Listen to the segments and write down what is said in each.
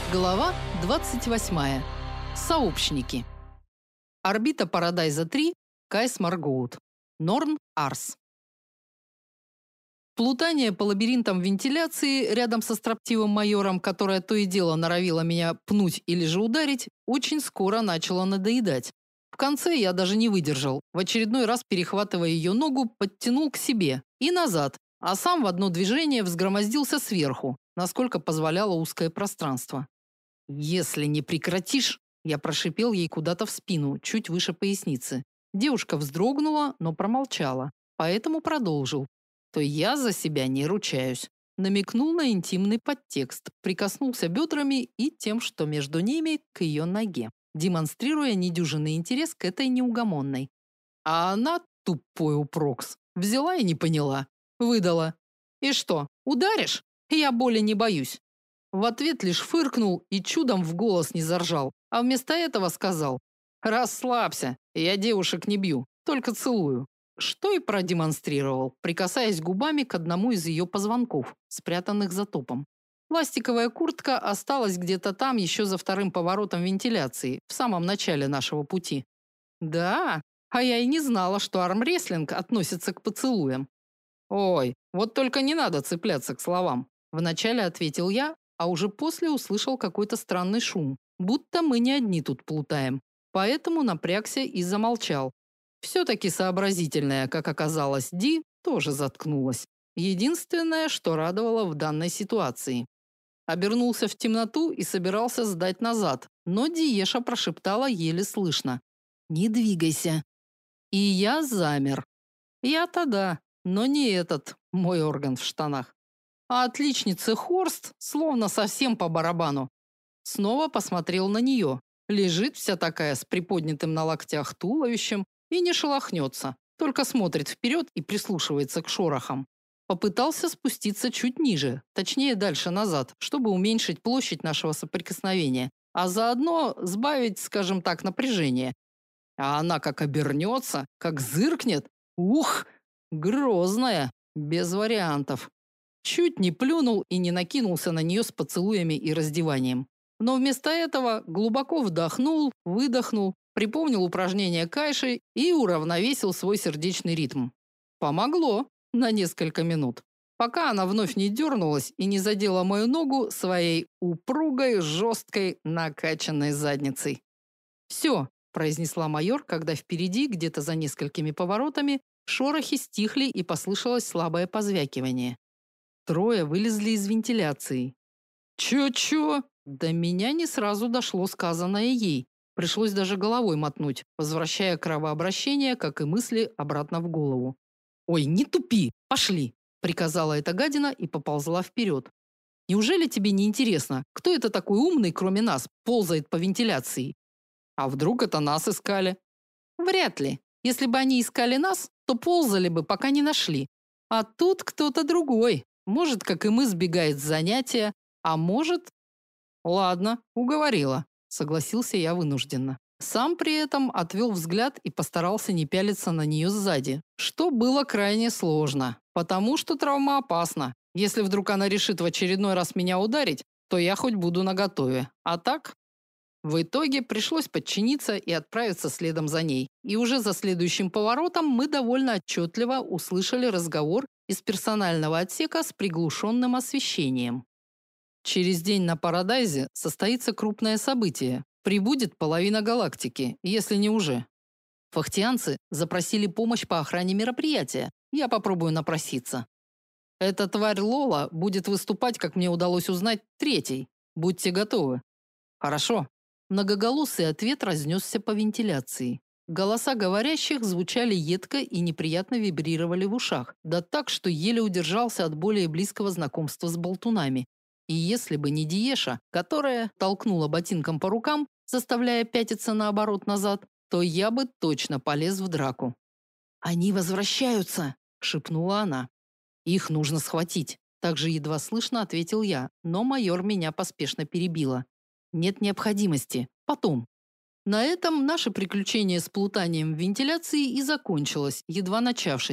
Глава 28. Сообщники. Орбита Парадайза-3, Кайс Маргоут. Норн Арс. Плутание по лабиринтам вентиляции рядом со строптивым майором, которая то и дело норовила меня пнуть или же ударить, очень скоро начало надоедать. В конце я даже не выдержал, в очередной раз перехватывая ее ногу, подтянул к себе и назад, а сам в одно движение взгромоздился сверху, насколько позволяло узкое пространство. «Если не прекратишь», я прошипел ей куда-то в спину, чуть выше поясницы. Девушка вздрогнула, но промолчала, поэтому продолжил. «То я за себя не ручаюсь». Намекнул на интимный подтекст, прикоснулся бедрами и тем, что между ними, к ее ноге, демонстрируя недюжинный интерес к этой неугомонной. А она, тупой упрокс, взяла и не поняла. Выдала. «И что, ударишь? Я боли не боюсь». В ответ лишь фыркнул и чудом в голос не заржал, а вместо этого сказал: «Расслабься, я девушек не бью, только целую». Что и продемонстрировал, прикасаясь губами к одному из ее позвонков, спрятанных за топом. Пластиковая куртка осталась где-то там еще за вторым поворотом вентиляции, в самом начале нашего пути. Да, а я и не знала, что армрестлинг относится к поцелуям. «Ой, вот только не надо цепляться к словам», вначале ответил я, а уже после услышал какой-то странный шум, будто мы не одни тут плутаем. Поэтому напрягся и замолчал. Все-таки сообразительная, как оказалось, Ди тоже заткнулась. Единственное, что радовало в данной ситуации. Обернулся в темноту и собирался сдать назад, но Диеша прошептала еле слышно: «Не двигайся». И я замер. Я-то да, но не этот мой орган в штанах. А отличница Хорст словно совсем по барабану. Снова посмотрел на нее. Лежит вся такая с приподнятым на локтях туловищем и не шелохнется, только смотрит вперед и прислушивается к шорохам. Попытался спуститься чуть ниже, точнее дальше назад, чтобы уменьшить площадь нашего соприкосновения, а заодно сбавить, скажем так, напряжение. А она как обернется, как зыркнет. Ух, грозная, без вариантов. Чуть не плюнул и не накинулся на нее с поцелуями и раздеванием. Но вместо этого глубоко вдохнул, выдохнул, припомнил упражнения Кайши и уравновесил свой сердечный ритм. Помогло на несколько минут, пока она вновь не дернулась и не задела мою ногу своей упругой, жесткой, накачанной задницей. «Все», – произнесла майор, когда впереди, где-то за несколькими поворотами, шорохи стихли и послышалось слабое позвякивание. Трое вылезли из вентиляции. Чё? До меня не сразу дошло сказанное ей. Пришлось даже головой мотнуть, возвращая кровообращение, как и мысли, обратно в голову. «Ой, не тупи! Пошли!» – приказала эта гадина и поползла вперед. «Неужели тебе не интересно, кто это такой умный, кроме нас, ползает по вентиляции? А вдруг это нас искали?» «Вряд ли. Если бы они искали нас, то ползали бы, пока не нашли. А тут кто-то другой. Может, как и мы, сбегает с занятия, а может...» «Ладно, уговорила», – согласился я вынужденно. Сам при этом отвел взгляд и постарался не пялиться на нее сзади, что было крайне сложно, потому что травма опасна. Если вдруг она решит в очередной раз меня ударить, то я хоть буду наготове. А так... В итоге пришлось подчиниться и отправиться следом за ней. И уже за следующим поворотом мы довольно отчетливо услышали разговор из персонального отсека с приглушенным освещением. Через день на Парадайзе состоится крупное событие. Прибудет половина галактики, если не уже. Фахтианцы запросили помощь по охране мероприятия. Я попробую напроситься. Эта тварь Лола будет выступать, как мне удалось узнать, третьей. Будьте готовы. Хорошо. Многоголосый ответ разнесся по вентиляции. Голоса говорящих звучали едко и неприятно вибрировали в ушах, да так, что еле удержался от более близкого знакомства с болтунами. И если бы не Диеша, которая толкнула ботинком по рукам, заставляя пятиться наоборот назад, то я бы точно полез в драку. «Они возвращаются!» – шепнула она. «Их нужно схватить!» – также едва слышно ответил я, но майор меня поспешно перебила. «Нет необходимости. Потом». На этом наше приключение с плутанием в вентиляции и закончилось, едва начавшись.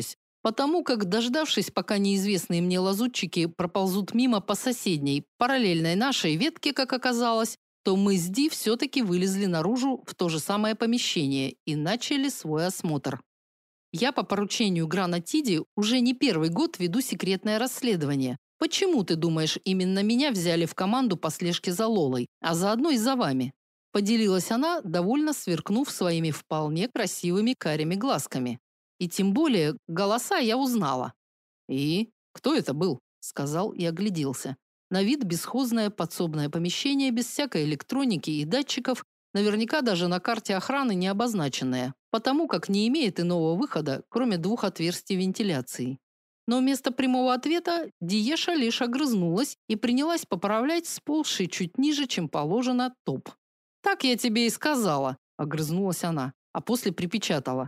Потому как, дождавшись, пока неизвестные мне лазутчики проползут мимо по соседней, параллельной нашей ветке, как оказалось, то мы с Ди все-таки вылезли наружу в то же самое помещение и начали свой осмотр. Я по поручению Грана Тиди уже не первый год веду секретное расследование. Почему, ты думаешь, именно меня взяли в команду по слежке за Лолой, а заодно и за вами? Поделилась она, довольно сверкнув своими вполне красивыми карими глазками. И тем более голоса я узнала. «И кто это был?» – сказал и огляделся. На вид бесхозное подсобное помещение без всякой электроники и датчиков, наверняка даже на карте охраны не обозначенное, потому как не имеет иного выхода, кроме 2 отверстий вентиляции. Но вместо прямого ответа Диеша лишь огрызнулась и принялась поправлять сползший чуть ниже, чем положено, топ. «Так я тебе и сказала», – огрызнулась она, а после припечатала.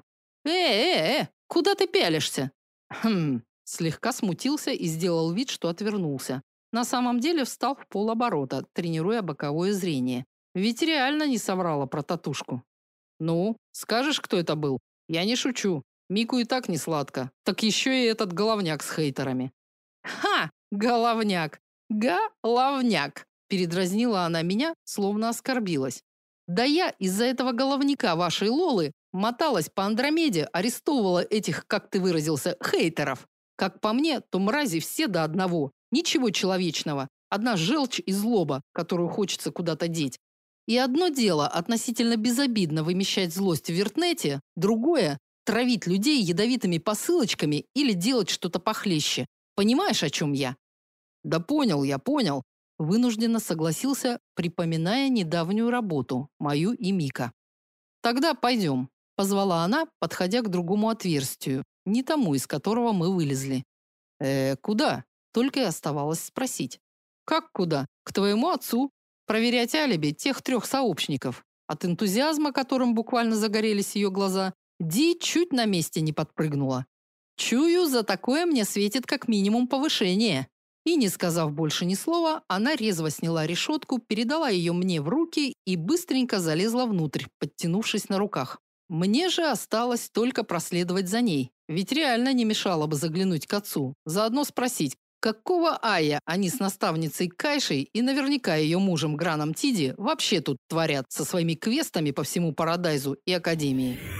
Куда ты пялишься?» «Хм», слегка смутился и сделал вид, что отвернулся. На самом деле встал в полоборота, тренируя боковое зрение. Ведь реально не соврала про татушку. «Ну, скажешь, кто это был? Я не шучу. Мику и так не сладко. Так еще и этот головняк с хейтерами». «Ха! Головняк! Головняк!» Передразнила она меня, словно оскорбилась. «Да я из-за этого головняка вашей Лолы моталась по Андромеде, арестовывала этих, как ты выразился, хейтеров. Как по мне, то мрази все до одного. Ничего человечного. Одна желчь и злоба, которую хочется куда-то деть. И одно дело относительно безобидно вымещать злость в вертнете, другое – травить людей ядовитыми посылочками или делать что-то похлеще. Понимаешь, о чем я?» «Да понял я, понял», – вынужденно согласился, припоминая недавнюю работу, мою и Мика. «Тогда пойдем», – позвала она, подходя к другому отверстию, не тому, из которого мы вылезли. Куда?» – только и оставалось спросить. «Как куда? К твоему отцу. Проверять алиби тех 3 сообщников». От энтузиазма, которым буквально загорелись ее глаза, Ди чуть на месте не подпрыгнула. «Чую, за такое мне светит как минимум повышение». И, не сказав больше ни слова, она резво сняла решетку, передала ее мне в руки и быстренько залезла внутрь, подтянувшись на руках. Мне же осталось только проследовать за ней, ведь реально не мешало бы заглянуть к отцу, заодно спросить, какого ая они с наставницей Кайшей и наверняка ее мужем Граном Тиди вообще тут творят со своими квестами по всему Парадайзу и Академии.